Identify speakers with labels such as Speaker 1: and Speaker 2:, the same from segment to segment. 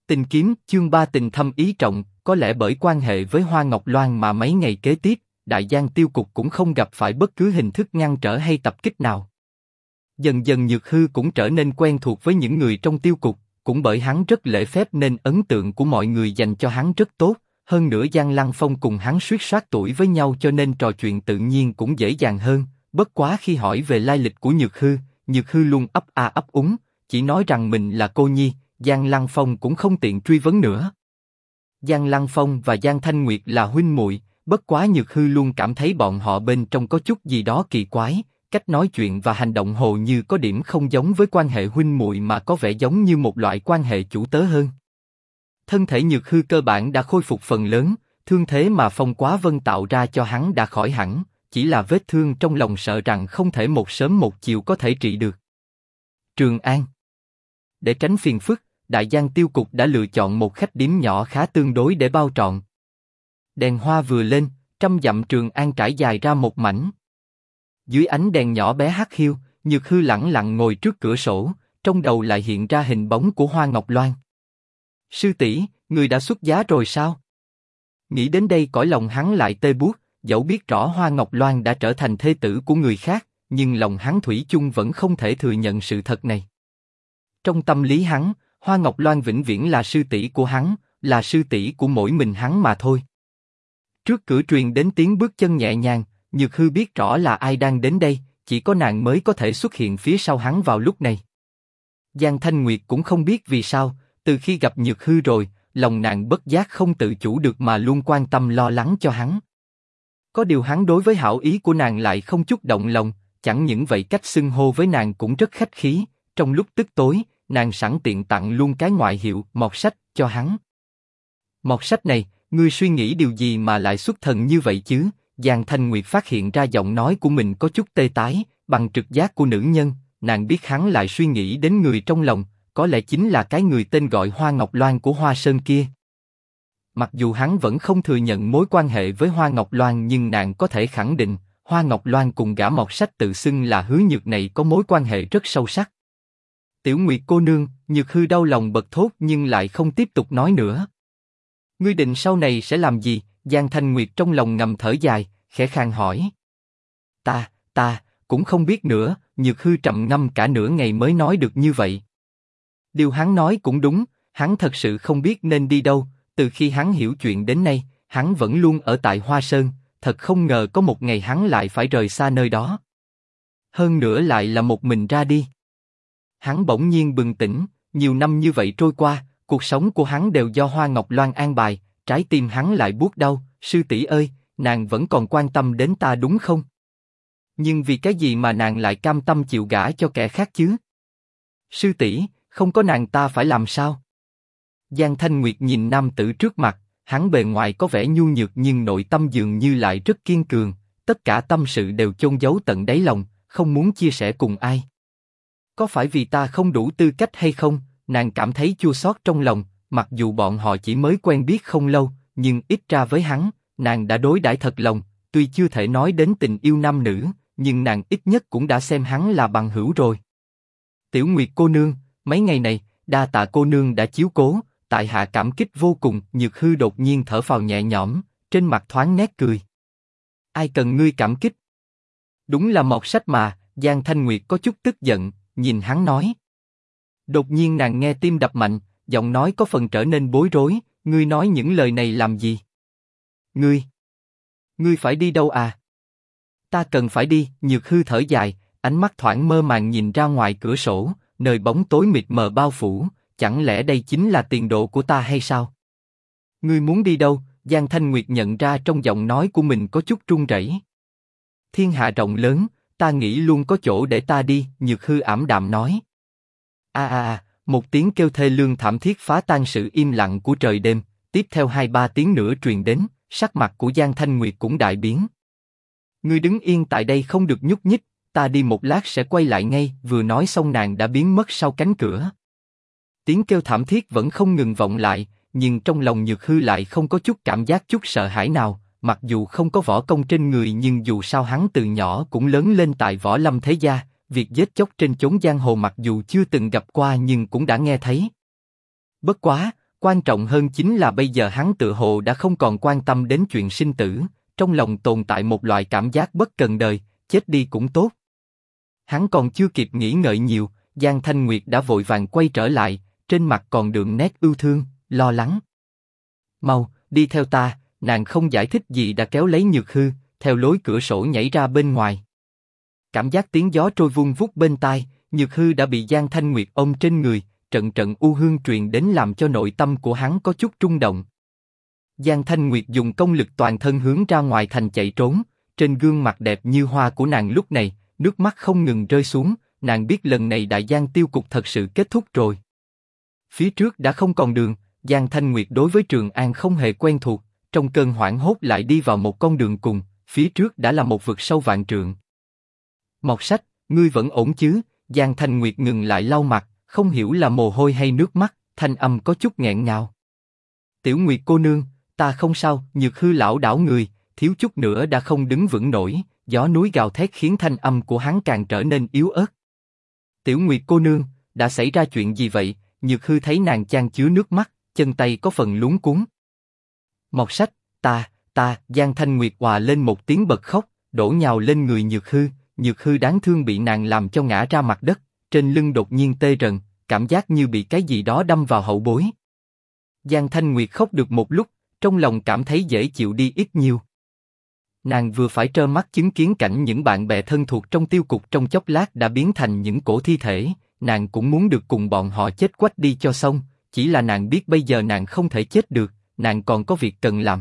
Speaker 1: Tình kiếm chương 3 tình thâm ý trọng, có lẽ bởi quan hệ với Hoa Ngọc Loan mà mấy ngày kế tiếp, Đại Giang Tiêu Cục cũng không gặp phải bất cứ hình thức ngăn trở hay tập kích nào. Dần dần Nhược Hư cũng trở nên quen thuộc với những người trong Tiêu Cục, cũng bởi hắn rất lễ phép nên ấn tượng của mọi người dành cho hắn rất tốt. Hơn nữa Giang Lăng Phong cùng hắn suýt soát tuổi với nhau cho nên trò chuyện tự nhiên cũng dễ dàng hơn. Bất quá khi hỏi về lai lịch của Nhược Hư luôn ấp a ấp úng, chỉ nói rằng mình là cô nhi. Giang Lăng Phong cũng không tiện truy vấn nữa. Giang Lăng Phong và Giang Thanh Nguyệt là huynh muội, bất quá Nhược Hư luôn cảm thấy bọn họ bên trong có chút gì đó kỳ quái, cách nói chuyện và hành động hồ như có điểm không giống với quan hệ huynh muội mà có vẻ giống như một loại quan hệ chủ tớ hơn. Thân thể Nhược Hư cơ bản đã khôi phục phần lớn, thương thế mà Phong Quá Vân tạo ra cho hắn đã khỏi hẳn, chỉ là vết thương trong lòng sợ rằng không thể một sớm một chiều có thể trị được. Trường An. Để tránh phiền phức, Đại Giang Tiêu Cục đã lựa chọn một khách điếm nhỏ khá tương đối để bao trọn. Đèn hoa vừa lên, 100 dặm Trường An trải dài ra một mảnh. Dưới ánh đèn nhỏ bé hắt hiu, Nhược Hư lẳng lặng ngồi trước cửa sổ, trong đầu lại hiện ra hình bóng của Hoa Ngọc Loan. Sư tỷ, người đã xuất giá rồi sao? Nghĩ đến đây cõi lòng hắn lại tê buốt, dẫu biết rõ Hoa Ngọc Loan đã trở thành thê tử của người khác, nhưng lòng hắn thủy chung vẫn không thể thừa nhận sự thật này. Trong tâm lý hắn, Hoa Ngọc Loan vĩnh viễn là sư tỷ của hắn, là sư tỷ của mỗi mình hắn mà thôi. Trước cửa truyền đến tiếng bước chân nhẹ nhàng, Nhược Hư biết rõ là ai đang đến đây, chỉ có nàng mới có thể xuất hiện phía sau hắn vào lúc này. Giang Thanh Nguyệt cũng không biết vì sao, từ khi gặp Nhược Hư rồi, lòng nàng bất giác không tự chủ được mà luôn quan tâm lo lắng cho hắn. Có điều hắn đối với hảo ý của nàng lại không chút động lòng, chẳng những vậy cách xưng hô với nàng cũng rất khách khí. Trong lúc tức tối, nàng sẵn tiện tặng luôn cái ngoại hiệu Mọt Sách cho hắn. Mọt Sách này, ngươi suy nghĩ điều gì mà lại xuất thần như vậy chứ? Giang Thanh Nguyệt phát hiện ra giọng nói của mình có chút tê tái, bằng trực giác của nữ nhân, nàng biết hắn lại suy nghĩ đến người trong lòng, có lẽ chính là cái người tên gọi Hoa Ngọc Loan của Hoa Sơn kia. Mặc dù hắn vẫn không thừa nhận mối quan hệ với Hoa Ngọc Loan nhưng nàng có thể khẳng định, Hoa Ngọc Loan cùng gã Mọt Sách tự xưng là Hứa Nhược này có mối quan hệ rất sâu sắc. Tiểu Nguyệt cô nương, Nhược Hư đau lòng bật thốt nhưng lại không tiếp tục nói nữa. Ngươi định sau này sẽ làm gì? Giang Thanh Nguyệt trong lòng ngầm thở dài, khẽ khàng hỏi. Ta cũng không biết nữa. Nhược Hư trầm ngâm cả nửa ngày mới nói được như vậy. Điều hắn nói cũng đúng, hắn thật sự không biết nên đi đâu. Từ khi hắn hiểu chuyện đến nay, hắn vẫn luôn ở tại Hoa Sơn. Thật không ngờ có một ngày hắn lại phải rời xa nơi đó. Hơn nữa lại là một mình ra đi. Hắn bỗng nhiên bừng tỉnh, nhiều năm như vậy trôi qua, cuộc sống của hắn đều do Hoa Ngọc Loan an bài, trái tim hắn lại buốt đau. Sư tỷ ơi, nàng vẫn còn quan tâm đến ta đúng không? Nhưng vì cái gì mà nàng lại cam tâm chịu gả cho kẻ khác chứ? Sư tỷ, không có nàng ta phải làm sao? Giang Thanh Nguyệt nhìn nam tử trước mặt, hắn bề ngoài có vẻ nhu nhược nhưng nội tâm dường như lại rất kiên cường, tất cả tâm sự đều chôn giấu tận đáy lòng, không muốn chia sẻ cùng ai. Có phải vì ta không đủ tư cách hay không? Nàng cảm thấy chua xót trong lòng, mặc dù bọn họ chỉ mới quen biết không lâu, nhưng ít ra với hắn, nàng đã đối đãi thật lòng, tuy chưa thể nói đến tình yêu nam nữ, nhưng nàng ít nhất cũng đã xem hắn là bằng hữu rồi. Tiểu Nguyệt cô nương, mấy ngày này, đa tạ cô nương đã chiếu cố, tại hạ cảm kích vô cùng. Nhược Hư đột nhiên thở phào nhẹ nhõm, trên mặt thoáng nét cười. Ai cần ngươi cảm kích? Đúng là Mọt Sách mà. Giang Thanh Nguyệt có chút tức giận, nhìn hắn nói. Đột nhiên nàng nghe tim đập mạnh, giọng nói có phần trở nên bối rối. Ngươi nói những lời này làm gì? Ngươi phải đi đâu à? Ta cần phải đi. Nhược Hư thở dài, ánh mắt thoảng mơ màng nhìn ra ngoài cửa sổ, nơi bóng tối mịt mờ bao phủ. Chẳng lẽ đây chính là tiền đồ của ta hay sao? Ngươi muốn đi đâu? Giang Thanh Nguyệt nhận ra trong giọng nói của mình có chút run rẩy. Thiên hạ rộng lớn, ta nghĩ luôn có chỗ để ta đi. Nhược Hư ảm đạm nói. Một tiếng kêu thê lương thảm thiết phá tan sự im lặng của trời đêm. Tiếp theo 2-3 tiếng nữa truyền đến, sắc mặt của Giang Thanh Nguyệt cũng đại biến. Ngươi đứng yên tại đây không được nhúc nhích, ta đi một lát sẽ quay lại ngay. Vừa nói xong nàng đã biến mất sau cánh cửa. Tiếng kêu thảm thiết vẫn không ngừng vọng lại, nhưng trong lòng Nhược Hư lại không có chút cảm giác chút sợ hãi nào. Mặc dù không có võ công trên người nhưng dù sao hắn từ nhỏ cũng lớn lên tại võ lâm thế gia, việc giết chóc trên chốn giang hồ mặc dù chưa từng gặp qua nhưng cũng đã nghe thấy. Bất quá, Quan trọng hơn chính là bây giờ hắn tựa hồ đã không còn quan tâm đến chuyện sinh tử, trong lòng tồn tại một loại cảm giác bất cần đời, chết đi cũng tốt. Hắn còn chưa kịp nghĩ ngợi nhiều, Giang Thanh Nguyệt đã vội vàng quay trở lại, trên mặt còn đượm nét ưu thương, lo lắng. Mau, đi theo ta, nàng không giải thích gì đã kéo lấy Nhược Hư, theo lối cửa sổ nhảy ra bên ngoài. Cảm giác tiếng gió trôi vun vút bên tai, Nhược Hư đã bị Giang Thanh Nguyệt ôm trên người, trận trận u hương truyền đến làm cho nội tâm của hắn có chút rung động. Giang Thanh Nguyệt dùng công lực toàn thân hướng ra ngoài thành chạy trốn, trên gương mặt đẹp như hoa của nàng lúc này, nước mắt không ngừng rơi xuống, nàng biết lần này đại giang tiêu cục thật sự kết thúc rồi. Phía trước đã không còn đường, Giang Thanh Nguyệt đối với Trường An không hề quen thuộc, trong cơn hoảng hốt lại đi vào một con đường cùng, phía trước đã là một vực sâu vạn trượng. Mộc Sách, ngươi vẫn ổn chứ? Giang Thanh Nguyệt ngừng lại lau mặt, không hiểu là mồ hôi hay nước mắt, thanh âm có chút nghẹn ngào. Tiểu Nguyệt cô nương, ta không sao. Nhược Hư lão đảo người, thiếu chút nữa đã không đứng vững nổi, gió núi gào thét khiến thanh âm của hắn càng trở nên yếu ớt. Tiểu Nguyệt cô nương, đã xảy ra chuyện gì vậy? Nhược Hư thấy nàng chan chứa nước mắt, chân tay có phần luống cuống. Mộc Sách, Giang Thanh Nguyệt òa lên một tiếng bật khóc, đổ nhào lên người Nhược Hư. Nhược Hư đáng thương bị nàng làm cho ngã ra mặt đất, trên lưng đột nhiên tê rần, cảm giác như bị cái gì đó đâm vào hậu bối. Giang Thanh Nguyệt khóc được một lúc, trong lòng cảm thấy dễ chịu đi ít nhiều. Nàng vừa phải trơ mắt chứng kiến cảnh những bạn bè thân thuộc trong tiêu cục trong chốc lát đã biến thành những cổ thi thể, nàng cũng muốn được cùng bọn họ chết quách đi cho xong, chỉ là nàng biết bây giờ nàng không thể chết được, nàng còn có việc cần làm.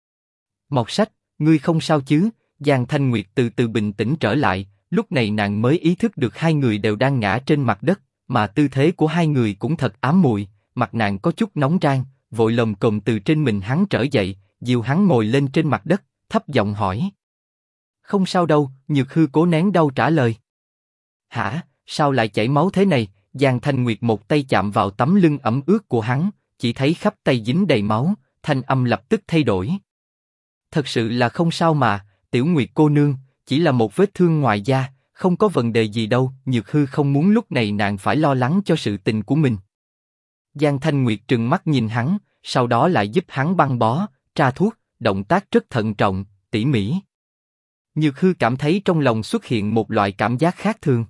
Speaker 1: Mộc Sách, ngươi không sao chứ? Giang Thanh Nguyệt từ từ bình tĩnh trở lại, lúc này nàng mới ý thức được hai người đều đang ngã trên mặt đất, mà tư thế của hai người cũng thật ám muội, mặt nàng có chút nóng rang, vội lồm cồm từ trên mình hắn trở dậy, dìu hắn ngồi lên trên mặt đất, thấp giọng hỏi. Không sao đâu, Nhược Hư cố nén đau trả lời. Hả, sao lại chảy máu thế này? Giang Thanh Nguyệt một tay chạm vào tấm lưng ẩm ướt của hắn, chỉ thấy khắp tay dính đầy máu, thanh âm lập tức thay đổi. Thật sự là không sao mà, Tiểu Nguyệt cô nương, chỉ là một vết thương ngoài da, không có vấn đề gì đâu. Nhược Hư không muốn lúc này nàng phải lo lắng cho sự tình của mình. Giang Thanh Nguyệt trừng mắt nhìn hắn, sau đó lại giúp hắn băng bó, tra thuốc, động tác rất thận trọng, tỉ mỉ. Nhược Hư cảm thấy trong lòng xuất hiện một loại cảm giác khác thường.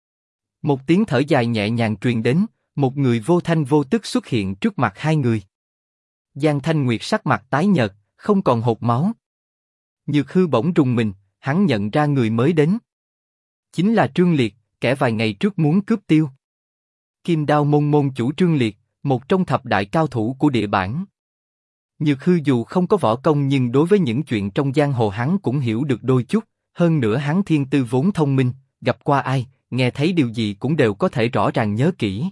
Speaker 1: Một tiếng thở dài nhẹ nhàng truyền đến, một người vô thanh vô tức xuất hiện trước mặt hai người. Giang Thanh Nguyệt sắc mặt tái nhợt, không còn hột máu. Nhược Hư bỗng rùng mình, hắn nhận ra người mới đến. Chính là Trương Liệt, kẻ vài ngày trước muốn cướp tiêu. Kim Đao môn môn chủ Trương Liệt, một trong thập đại cao thủ của địa bản. Nhược Hư dù không có võ công nhưng đối với những chuyện trong giang hồ hắn cũng hiểu được đôi chút, hơn nữa hắn thiên tư vốn thông minh, gặp qua ai, nghe thấy điều gì cũng đều có thể rõ ràng nhớ kỹ.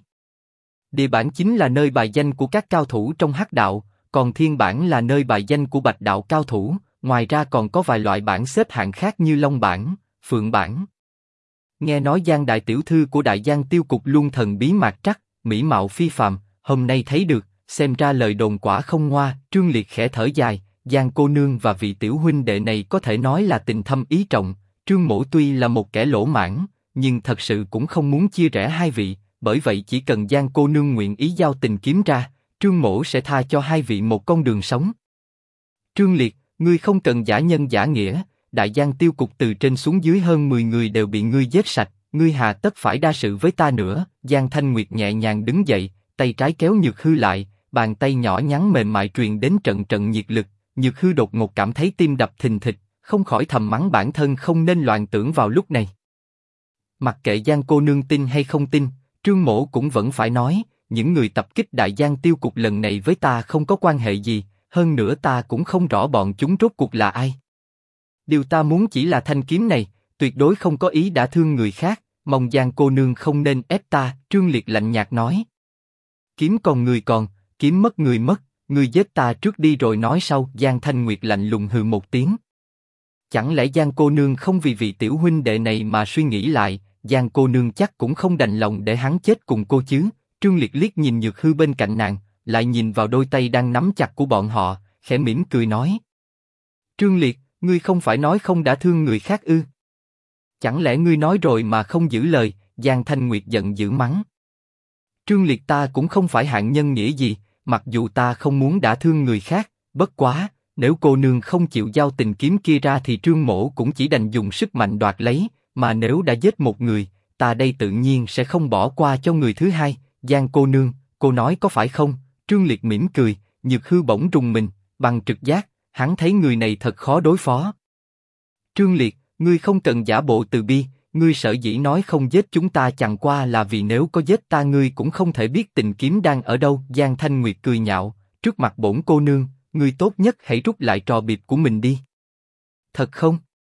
Speaker 1: Địa bản chính là nơi bài danh của các cao thủ trong hắc đạo, còn thiên bản là nơi bài danh của bạch đạo cao thủ, ngoài ra còn có vài loại bản xếp hạng khác như Long bản, Phượng bản. Nghe nói Giang đại tiểu thư của đại giang tiêu cục luôn thần bí mạt trắc, mỹ mạo phi phàm, hôm nay thấy được, xem ra lời đồn quả không ngoa. Trương Liệt khẽ thở dài, Giang cô nương và vị tiểu huynh đệ này có thể nói là tình thâm ý trọng. Trương mỗ tuy là một kẻ lỗ mãn, nhưng thật sự cũng không muốn chia rẽ hai vị, bởi vậy chỉ cần Giang cô nương nguyện ý giao tình kiếm ra, Trương mỗ sẽ tha cho hai vị một con đường sống. Trương Liệt, ngươi không cần giả nhân giả nghĩa, đại giang tiêu cục từ trên xuống dưới hơn 10 người đều bị ngươi giết sạch, ngươi hà tất phải đa sự với ta nữa. Giang Thanh Nguyệt nhẹ nhàng đứng dậy, tay trái kéo Nhược Hư lại, bàn tay nhỏ nhắn mềm mại truyền đến trận trận nhiệt lực. Nhược Hư đột ngột cảm thấy tim đập thình thịch, không khỏi thầm mắng bản thân không nên loạn tưởng vào lúc này. Mặc kệ Giang cô nương tin hay không tin, Trương mỗ cũng vẫn phải nói, những người tập kích đại giang tiêu cục lần này với ta không có quan hệ gì, hơn nữa ta cũng không rõ bọn chúng rốt cuộc là ai. Điều ta muốn chỉ là thanh kiếm này, tuyệt đối không có ý đã thương người khác, mong Giang cô nương không nên ép ta. Trương Liệt lạnh nhạt nói. Kiếm còn người còn, kiếm mất người mất, người giết ta trước đi rồi nói sau. Giang Thanh Nguyệt lạnh lùng hừ một tiếng. Chẳng lẽ Giang cô nương không vì vị tiểu huynh đệ này mà suy nghĩ lại, Giang cô nương chắc cũng không đành lòng để hắn chết cùng cô chứ? Trương Liệt liếc nhìn Nhược Hư bên cạnh nàng, lại nhìn vào đôi tay đang nắm chặt của bọn họ, khẽ mỉm cười nói. Trương Liệt, ngươi không phải nói không đã thương người khác ư? Chẳng lẽ ngươi nói rồi mà không giữ lời? Giang Thanh Nguyệt giận dữ mắng. Trương Liệt ta cũng không phải hạng nhân nghĩa gì, mặc dù ta không muốn đả thương người khác, bất quá, nếu cô nương không chịu giao tình kiếm kia ra thì Trương Mỗ cũng chỉ đành dùng sức mạnh đoạt lấy, mà nếu đã giết một người, ta đây tự nhiên sẽ không bỏ qua cho người thứ hai. Giang cô nương, cô nói có phải không? Trương Liệt mỉm cười, Nhược Hư bỗng rùng mình, bằng trực giác, hắn thấy người này thật khó đối phó. Trương Liệt, ngươi không cần giả bộ từ bi, ngươi sở dĩ nói không giết chúng ta chẳng qua là vì nếu có giết ta ngươi cũng không thể biết tình kiếm đang ở đâu. Giang Thanh Nguyệt cười nhạo, trước mặt bổn cô nương, ngươi tốt nhất hãy rút lại trò biệp của mình đi. Thật không?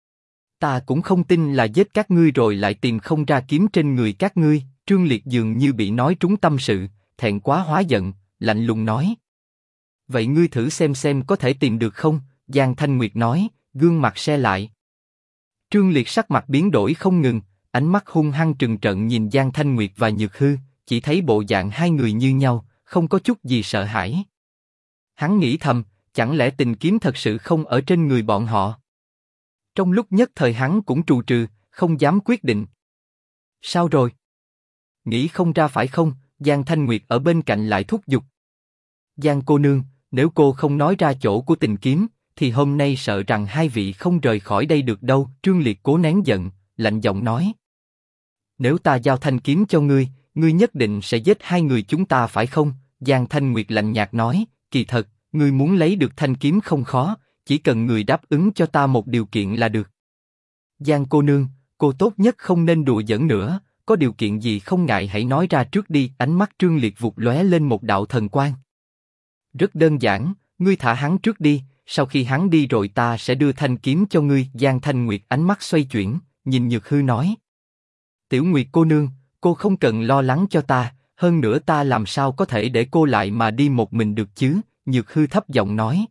Speaker 1: Ta cũng không tin là giết các ngươi rồi lại tìm không ra kiếm trên người các ngươi. Trương Liệt dường như bị nói trúng tâm sự, thẹn quá hóa giận, lạnh lùng nói. Vậy ngươi thử xem có thể tìm được không? Giang Thanh Nguyệt nói, gương mặt se lại. Trương Liệt sắc mặt biến đổi không ngừng, ánh mắt hung hăng trừng trợn nhìn Giang Thanh Nguyệt và Nhược Hư, chỉ thấy bộ dạng hai người như nhau, không có chút gì sợ hãi. Hắn nghĩ thầm, chẳng lẽ tình kiếm thật sự không ở trên người bọn họ? Trong lúc nhất thời hắn cũng trù trừ, không dám quyết định. Sao rồi? Nghĩ không ra phải không? Giang Thanh Nguyệt ở bên cạnh lại thúc giục. Giang cô nương, nếu cô không nói ra chỗ của tình kiếm, thì hôm nay sợ rằng hai vị không rời khỏi đây được đâu. Trương Liệt cố nén giận, lạnh giọng nói. Nếu ta giao thanh kiếm cho ngươi, ngươi nhất định sẽ giết hai người chúng ta phải không? Giang Thanh Nguyệt lạnh nhạt nói, kỳ thật, ngươi muốn lấy được thanh kiếm không khó, chỉ cần người đáp ứng cho ta một điều kiện là được. Giang cô nương, cô tốt nhất không nên đùa giỡn nữa, có điều kiện gì không ngại hãy nói ra trước đi. Ánh mắt Trương Liệt vụt lóe lên một đạo thần quang. Rất đơn giản, ngươi thả hắn trước đi, sau khi hắn đi rồi ta sẽ đưa thanh kiếm cho ngươi. Giang Thanh Nguyệt ánh mắt xoay chuyển, nhìn Nhược Hư nói. Tiểu Nguyệt cô nương, cô không cần lo lắng cho ta, hơn nữa ta làm sao có thể để cô lại mà đi một mình được chứ? Nhược Hư thấp giọng nói.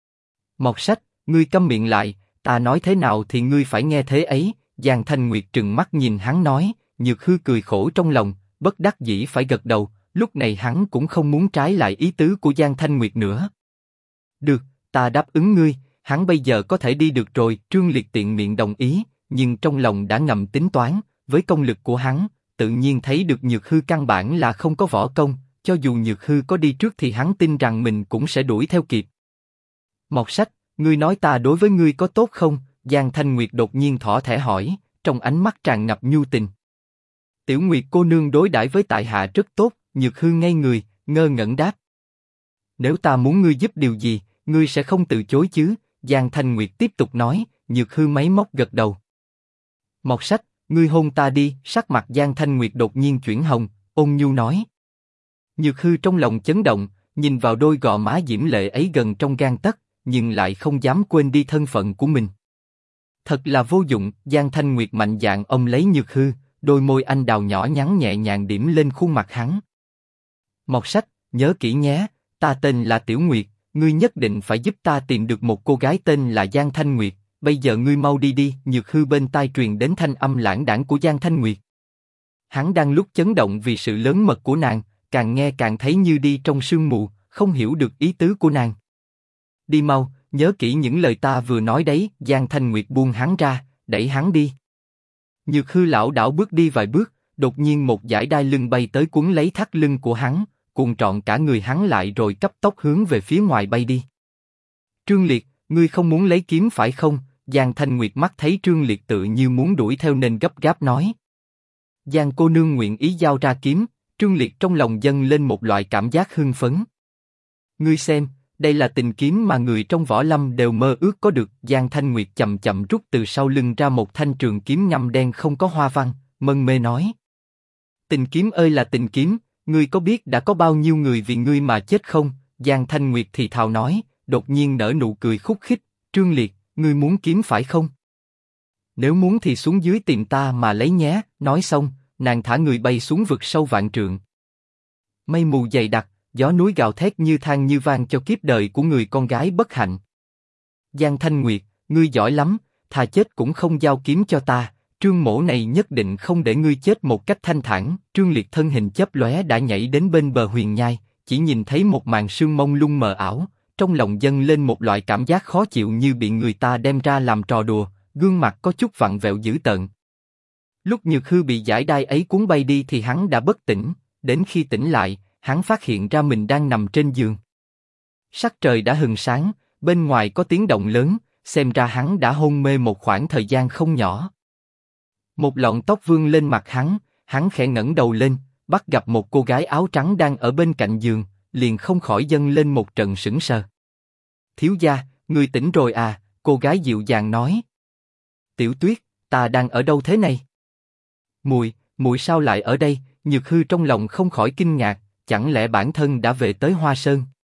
Speaker 1: Mọt Sách, ngươi câm miệng lại, ta nói thế nào thì ngươi phải nghe thế ấy. Giang Thanh Nguyệt trừng mắt nhìn hắn nói. Nhược Hư cười khổ trong lòng, bất đắc dĩ phải gật đầu. Lúc này hắn cũng không muốn trái lại ý tứ của Giang Thanh Nguyệt nữa. Được, ta đáp ứng ngươi, hắn bây giờ có thể đi được rồi. Trương Liệt tiện miệng đồng ý, nhưng trong lòng đã ngầm tính toán, với công lực của hắn, tự nhiên thấy được Nhược Hư căn bản là không có võ công, cho dù Nhược Hư có đi trước thì hắn tin rằng mình cũng sẽ đuổi theo kịp. Mọt Sách, ngươi nói ta đối với ngươi có tốt không? Giang Thanh Nguyệt đột nhiên thỏ thẻ hỏi, trong ánh mắt tràn ngập nhu tình. Tiểu Nguyệt cô nương đối đãi với tại hạ rất tốt. Nhược Hư ngây người, ngơ ngẩn đáp. Nếu ta muốn ngươi giúp điều gì, ngươi sẽ không từ chối chứ? Giang Thanh Nguyệt tiếp tục nói. Nhược Hư máy móc gật đầu. Mọt Sách, ngươi hôn ta đi. Sắc mặt Giang Thanh Nguyệt đột nhiên chuyển hồng, ôn nhu nói. Nhược Hư trong lòng chấn động, nhìn vào đôi gò má diễm lệ ấy gần trong gang tấc, nhưng lại không dám quên đi thân phận của mình. Thật là vô dụng. Giang Thanh Nguyệt mạnh dạn ôm lấy Nhược Hư, đôi môi anh đào nhỏ nhắn nhẹ nhàng điểm lên khuôn mặt hắn. Mọt Sách, nhớ kỹ nhé, ta tên là Tiểu Nguyệt, ngươi nhất định phải giúp ta tìm được một cô gái tên là Giang Thanh Nguyệt. Bây giờ ngươi mau đi đi. Nhược Hư bên tai truyền đến thanh âm lãng đãng của Giang Thanh Nguyệt. Hắn đang lúc chấn động vì sự lớn mật của nàng, càng nghe càng thấy như đi trong sương mù, không hiểu được ý tứ của nàng. Đi mau, nhớ kỹ những lời ta vừa nói đấy. Giang Thanh Nguyệt buông hắn ra, đẩy hắn đi. Nhược Hư lảo đảo bước đi vài bước, đột nhiên một dải đai lưng bay tới quấn lấy thắt lưng của hắn, cuộn trọn cả người hắn lại rồi cấp tốc hướng về phía ngoài bay đi. Trương Liệt, ngươi không muốn lấy kiếm phải không? Giang Thanh Nguyệt mắt thấy Trương Liệt tự như muốn đuổi theo nên gấp gáp nói. Giang cô nương nguyện ý giao ra kiếm. Trương Liệt trong lòng dâng lên một loại cảm giác hưng phấn. Ngươi xem, đây là tình kiếm mà người trong võ lâm đều mơ ước có được. Giang Thanh Nguyệt chậm chậm rút từ sau lưng ra một thanh trường kiếm ngăm đen không có hoa văn, mân mê nói. Tình kiếm ơi là tình kiếm, ngươi có biết đã có bao nhiêu người vì ngươi mà chết không? Giang Thanh Nguyệt thì thào nói, đột nhiên nở nụ cười khúc khích. Trương Liệt, ngươi muốn kiếm phải không? Nếu muốn thì xuống dưới tìm ta mà lấy nhé. Nói xong, nàng thả người bay xuống vực sâu vạn trượng. Mây mù dày đặc, gió núi gào thét như than như vang cho kiếp đời của người con gái bất hạnh. Giang Thanh Nguyệt, ngươi giỏi lắm, thà chết cũng không giao kiếm cho ta. Trương mỗ này nhất định không để ngươi chết một cách thanh thản. Trương Liệt thân hình chớp lóe đã nhảy đến bên bờ huyền nhai, chỉ nhìn thấy một màn sương mông lung mờ ảo, trong lòng dâng lên một loại cảm giác khó chịu như bị người ta đem ra làm trò đùa, gương mặt có chút vặn vẹo dữ tợn. Lúc Nhược Hư bị dải đai ấy cuốn bay đi thì hắn đã bất tỉnh, đến khi tỉnh lại, hắn phát hiện ra mình đang nằm trên giường. Sắc trời đã hừng sáng, bên ngoài có tiếng động lớn, xem ra hắn đã hôn mê một khoảng thời gian không nhỏ. Một lọn tóc vương lên mặt hắn khẽ ngẩng đầu lên, bắt gặp một cô gái áo trắng đang ở bên cạnh giường, liền không khỏi dâng lên một trận sững sờ. Thiếu gia, người tỉnh rồi à? Cô gái dịu dàng nói. Tiểu Tuyết, ta đang ở đâu thế này? Muội sao lại ở đây? Nhược Hư trong lòng không khỏi kinh ngạc, chẳng lẽ bản thân đã về tới Hoa Sơn?